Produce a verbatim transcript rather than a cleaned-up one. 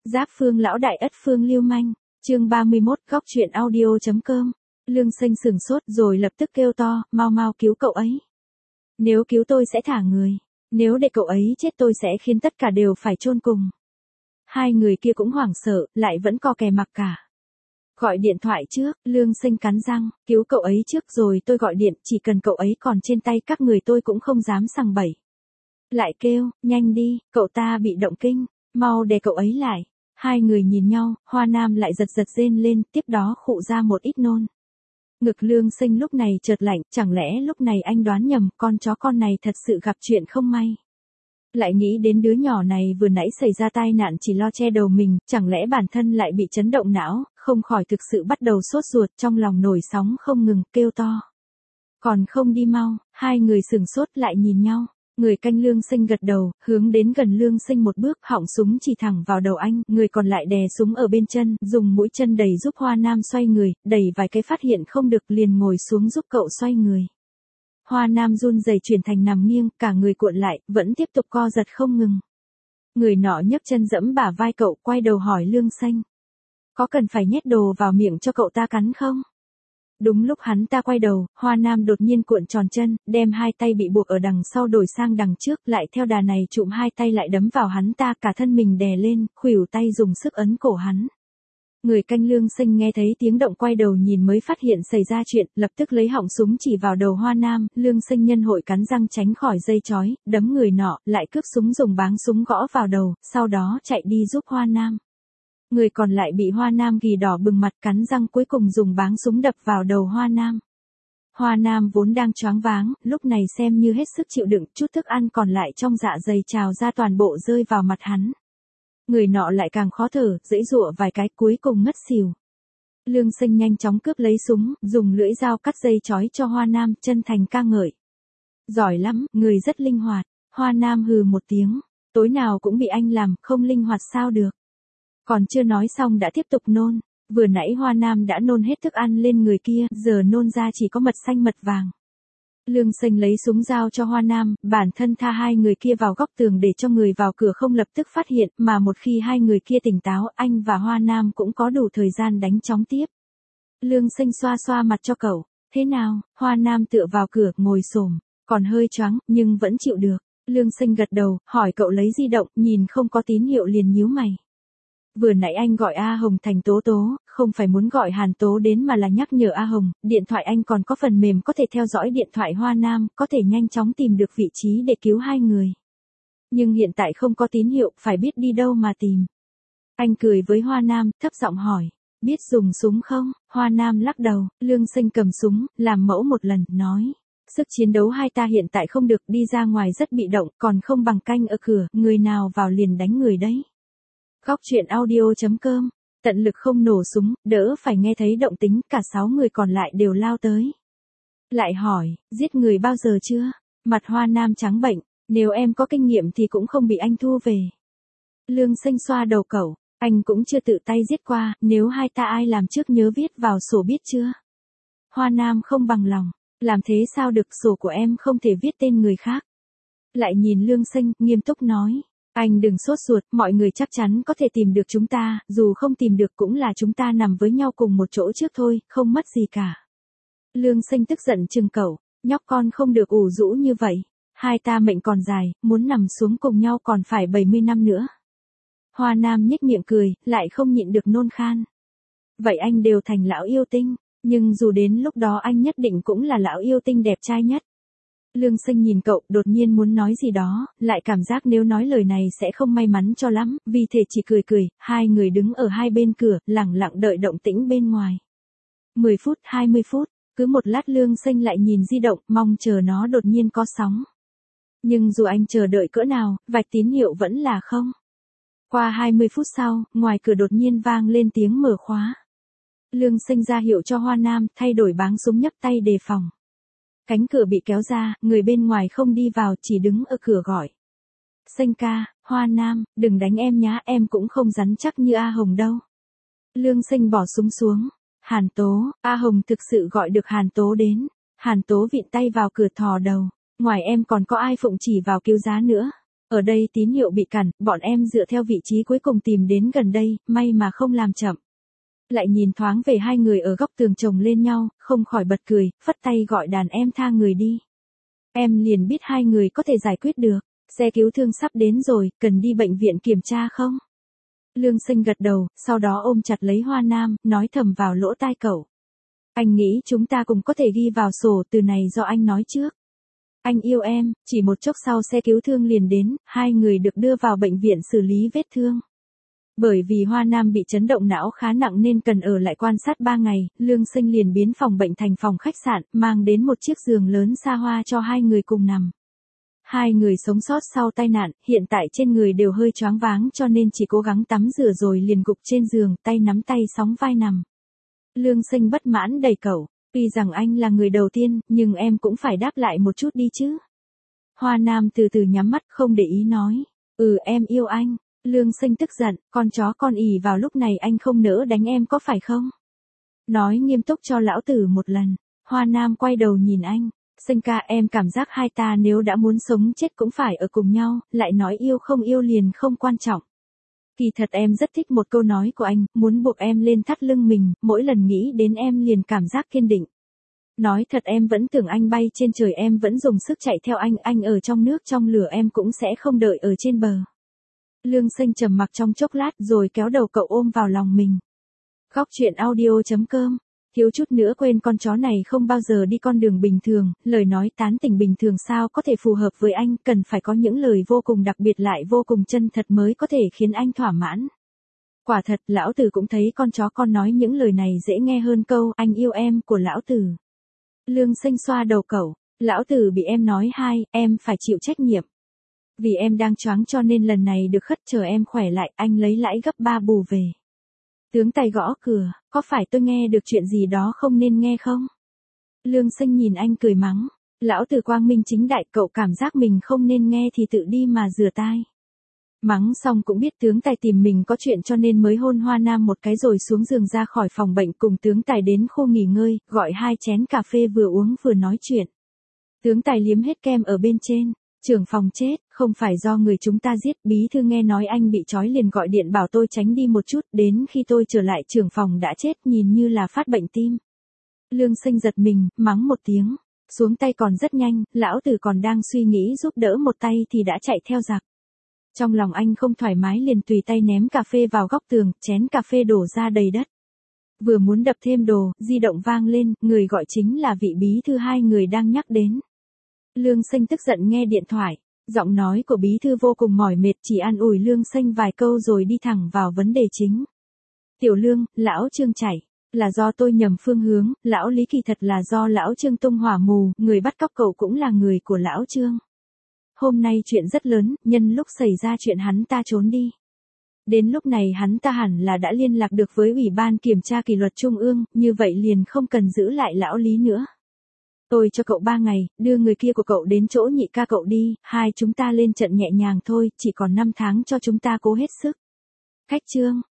Giáp phương lão đại ất phương lưu manh, chương ba mươi mốt góc truyện audio.com. Lương Sinh sừng sốt rồi lập tức kêu to, mau mau cứu cậu ấy. Nếu cứu tôi sẽ thả người, nếu để cậu ấy chết tôi sẽ khiến tất cả đều phải chôn cùng. Hai người kia cũng hoảng sợ, lại vẫn co kè mặc cả. Gọi điện thoại trước, Lương Sinh cắn răng, cứu cậu ấy trước rồi tôi gọi điện, chỉ cần cậu ấy còn trên tay các người tôi cũng không dám sằng bậy. Lại kêu, nhanh đi, cậu ta bị động kinh, mau đè cậu ấy lại. Hai người nhìn nhau, Hoa Nam lại giật giật rên lên, tiếp đó khụ ra một ít nôn. Ngực Lương Sinh lúc này chợt lạnh, chẳng lẽ lúc này anh đoán nhầm, con chó con này thật sự gặp chuyện không may. Lại nghĩ đến đứa nhỏ này vừa nãy xảy ra tai nạn chỉ lo che đầu mình, chẳng lẽ bản thân lại bị chấn động não, không khỏi thực sự bắt đầu sốt ruột, trong lòng nổi sóng không ngừng, kêu to. Còn không đi mau, hai người sừng sốt lại nhìn nhau. Người canh Lương Sinh gật đầu, hướng đến gần Lương Sinh một bước, họng súng chỉ thẳng vào đầu anh, người còn lại đè súng ở bên chân, dùng mũi chân đẩy giúp Hoa Nam xoay người, đẩy vài cái phát hiện không được liền ngồi xuống giúp cậu xoay người. Hoa Nam run rẩy chuyển thành nằm nghiêng, cả người cuộn lại, vẫn tiếp tục co giật không ngừng. Người nọ nhấc chân dẫm bả vai cậu, quay đầu hỏi Lương Sinh. Có cần phải nhét đồ vào miệng cho cậu ta cắn không? Đúng lúc hắn ta quay đầu, Hoa Nam đột nhiên cuộn tròn chân, đem hai tay bị buộc ở đằng sau đổi sang đằng trước, lại theo đà này trụm hai tay lại đấm vào hắn ta, cả thân mình đè lên, khuỷu tay dùng sức ấn cổ hắn. Người canh Lương Sinh nghe thấy tiếng động quay đầu nhìn mới phát hiện xảy ra chuyện, lập tức lấy họng súng chỉ vào đầu Hoa Nam, Lương Sinh nhân hội cắn răng tránh khỏi dây chói, đấm người nọ, lại cướp súng dùng báng súng gõ vào đầu, sau đó chạy đi giúp Hoa Nam. Người còn lại bị Hoa Nam ghì đỏ bừng mặt, cắn răng cuối cùng dùng báng súng đập vào đầu Hoa Nam. Hoa Nam vốn đang choáng váng, lúc này xem như hết sức chịu đựng, chút thức ăn còn lại trong dạ dày trào ra toàn bộ rơi vào mặt hắn. Người nọ lại càng khó thở, giãy giụa vài cái cuối cùng ngất xỉu. Lương Sinh nhanh chóng cướp lấy súng, dùng lưỡi dao cắt dây chói cho Hoa Nam, chân thành ca ngợi. Giỏi lắm, người rất linh hoạt. Hoa Nam hừ một tiếng, tối nào cũng bị anh làm, không linh hoạt sao được. Còn chưa nói xong đã tiếp tục nôn, vừa nãy Hoa Nam đã nôn hết thức ăn lên người kia, giờ nôn ra chỉ có mật xanh mật vàng. Lương Sinh lấy súng dao cho Hoa Nam, bản thân tha hai người kia vào góc tường để cho người vào cửa không lập tức phát hiện, mà một khi hai người kia tỉnh táo, anh và Hoa Nam cũng có đủ thời gian đánh chóng tiếp. Lương Sinh xoa xoa mặt cho cậu, thế nào? Hoa Nam tựa vào cửa, ngồi xổm, còn hơi choáng, nhưng vẫn chịu được. Lương Sinh gật đầu, hỏi cậu lấy di động, nhìn không có tín hiệu liền nhíu mày. Vừa nãy anh gọi A Hồng thành Tố Tố, không phải muốn gọi Hàn Tố đến mà là nhắc nhở A Hồng, điện thoại anh còn có phần mềm có thể theo dõi điện thoại Hoa Nam, có thể nhanh chóng tìm được vị trí để cứu hai người. Nhưng hiện tại không có tín hiệu, phải biết đi đâu mà tìm. Anh cười với Hoa Nam, thấp giọng hỏi, biết dùng súng không? Hoa Nam lắc đầu, Lương Sinh cầm súng, làm mẫu một lần, nói. Sức chiến đấu hai ta hiện tại không được, đi ra ngoài rất bị động, còn không bằng canh ở cửa, người nào vào liền đánh người đấy. Góc truyện audio.com, tận lực không nổ súng, đỡ phải nghe thấy động tĩnh, cả sáu người còn lại đều lao tới. Lại hỏi, giết người bao giờ chưa? Mặt Hoa Nam trắng bệnh, nếu em có kinh nghiệm thì cũng không bị anh thu về. Lương Sinh xoa đầu cậu, anh cũng chưa tự tay giết qua, nếu hai ta ai làm trước nhớ viết vào sổ biết chưa? Hoa Nam không bằng lòng, làm thế sao được, sổ của em không thể viết tên người khác. Lại nhìn Lương Sinh, nghiêm túc nói. Anh đừng sốt ruột, mọi người chắc chắn có thể tìm được chúng ta, dù không tìm được cũng là chúng ta nằm với nhau cùng một chỗ trước thôi, không mất gì cả. Lương Sinh tức giận chừng cậu, nhóc con không được ủ rũ như vậy, hai ta mệnh còn dài, muốn nằm xuống cùng nhau còn phải bảy mươi năm nữa. Hoa Nam nhếch miệng cười, lại không nhịn được nôn khan. Vậy anh đều thành lão yêu tinh, nhưng dù đến lúc đó anh nhất định cũng là lão yêu tinh đẹp trai nhất. Lương Sinh nhìn cậu, đột nhiên muốn nói gì đó, lại cảm giác nếu nói lời này sẽ không may mắn cho lắm, vì thế chỉ cười cười, hai người đứng ở hai bên cửa, lặng lặng đợi động tĩnh bên ngoài. mười phút, hai mươi phút, cứ một lát Lương Sinh lại nhìn di động, mong chờ nó đột nhiên có sóng. Nhưng dù anh chờ đợi cỡ nào, vạch tín hiệu vẫn là không. Qua hai mươi phút sau, ngoài cửa đột nhiên vang lên tiếng mở khóa. Lương Sinh ra hiệu cho Hoa Nam, thay đổi báng súng nhấc tay đề phòng. Cánh cửa bị kéo ra, người bên ngoài không đi vào, chỉ đứng ở cửa gọi. Sinh ca, Hoa Nam, đừng đánh em nhá, em cũng không rắn chắc như A Hồng đâu. Lương Sinh bỏ súng xuống. Hàn Tố, A Hồng thực sự gọi được Hàn Tố đến. Hàn Tố vịn tay vào cửa thò đầu. Ngoài em còn có ai phụng chỉ vào cứu giá nữa. Ở đây tín hiệu bị cản, bọn em dựa theo vị trí cuối cùng tìm đến gần đây, may mà không làm chậm. Lại nhìn thoáng về hai người ở góc tường chồng lên nhau, không khỏi bật cười, phất tay gọi đàn em tha người đi. Em liền biết hai người có thể giải quyết được, xe cứu thương sắp đến rồi, cần đi bệnh viện kiểm tra không? Lương Sinh gật đầu, sau đó ôm chặt lấy Hoa Nam, nói thầm vào lỗ tai cậu. Anh nghĩ chúng ta cùng có thể ghi vào sổ, từ này do anh nói trước. Anh yêu em, chỉ một chốc sau xe cứu thương liền đến, hai người được đưa vào bệnh viện xử lý vết thương. Bởi vì Hoa Nam bị chấn động não khá nặng nên cần ở lại quan sát ba ngày, Lương Sinh liền biến phòng bệnh thành phòng khách sạn, mang đến một chiếc giường lớn xa hoa cho hai người cùng nằm. Hai người sống sót sau tai nạn, hiện tại trên người đều hơi choáng váng cho nên chỉ cố gắng tắm rửa rồi liền gục trên giường, tay nắm tay sóng vai nằm. Lương Sinh bất mãn đẩy cậu, tuy rằng anh là người đầu tiên, nhưng em cũng phải đáp lại một chút đi chứ. Hoa Nam từ từ nhắm mắt không để ý nói, ừ em yêu anh. Lương Sinh tức giận, con chó con ỉ vào lúc này anh không nỡ đánh em có phải không? Nói nghiêm túc cho lão tử một lần. Hoa Nam quay đầu nhìn anh, Sinh ca em cảm giác hai ta nếu đã muốn sống chết cũng phải ở cùng nhau, lại nói yêu không yêu liền không quan trọng. Kỳ thật em rất thích một câu nói của anh, muốn buộc em lên thắt lưng mình, mỗi lần nghĩ đến em liền cảm giác kiên định. Nói thật em vẫn tưởng anh bay trên trời, em vẫn dùng sức chạy theo anh, anh ở trong nước trong lửa em cũng sẽ không đợi ở trên bờ. Lương Sinh trầm mặc trong chốc lát rồi kéo đầu cậu ôm vào lòng mình. Góc chuyện audio chấm com, thiếu chút nữa quên con chó này không bao giờ đi con đường bình thường, lời nói tán tỉnh bình thường sao có thể phù hợp với anh, cần phải có những lời vô cùng đặc biệt lại vô cùng chân thật mới có thể khiến anh thỏa mãn. Quả thật, lão tử cũng thấy con chó con nói những lời này dễ nghe hơn câu anh yêu em của lão tử. Lương Sinh xoa đầu cậu, lão tử bị em nói hai, em phải chịu trách nhiệm. Vì em đang choáng cho nên lần này được khất, chờ em khỏe lại, anh lấy lãi gấp ba bù về. Tướng tài gõ cửa, có phải tôi nghe được chuyện gì đó không nên nghe không? Lương Sinh nhìn anh cười mắng, lão tử quang minh chính đại, cậu cảm giác mình không nên nghe thì tự đi mà rửa tai. Mắng xong cũng biết tướng tài tìm mình có chuyện cho nên mới hôn Hoa Nam một cái rồi xuống giường ra khỏi phòng bệnh cùng tướng tài đến khu nghỉ ngơi, gọi hai chén cà phê vừa uống vừa nói chuyện. Tướng tài liếm hết kem ở bên trên. Trưởng phòng chết, không phải do người chúng ta giết, bí thư nghe nói anh bị trói liền gọi điện bảo tôi tránh đi một chút, đến khi tôi trở lại trưởng phòng đã chết, nhìn như là phát bệnh tim. Lương Sinh giật mình, mắng một tiếng, xuống tay còn rất nhanh, lão tử còn đang suy nghĩ giúp đỡ một tay thì đã chạy theo giặc. Trong lòng anh không thoải mái liền tùy tay ném cà phê vào góc tường, chén cà phê đổ ra đầy đất. Vừa muốn đập thêm đồ, di động vang lên, người gọi chính là vị bí thư hai người đang nhắc đến. Lương Sinh tức giận nghe điện thoại, giọng nói của bí thư vô cùng mỏi mệt, chỉ an ủi Lương Sinh vài câu rồi đi thẳng vào vấn đề chính. Tiểu Lương, lão Trương chạy, là do tôi nhầm phương hướng, lão Lý kỳ thật là do lão Trương tung hỏa mù, người bắt cóc cậu cũng là người của lão Trương. Hôm nay chuyện rất lớn, nhân lúc xảy ra chuyện hắn ta trốn đi. Đến lúc này hắn ta hẳn là đã liên lạc được với Ủy ban Kiểm tra Kỷ luật Trung ương, như vậy liền không cần giữ lại lão Lý nữa. Tôi cho cậu ba ngày, đưa người kia của cậu đến chỗ nhị ca cậu đi, hai chúng ta lên trận nhẹ nhàng thôi, chỉ còn năm tháng cho chúng ta cố hết sức. Khách Trương,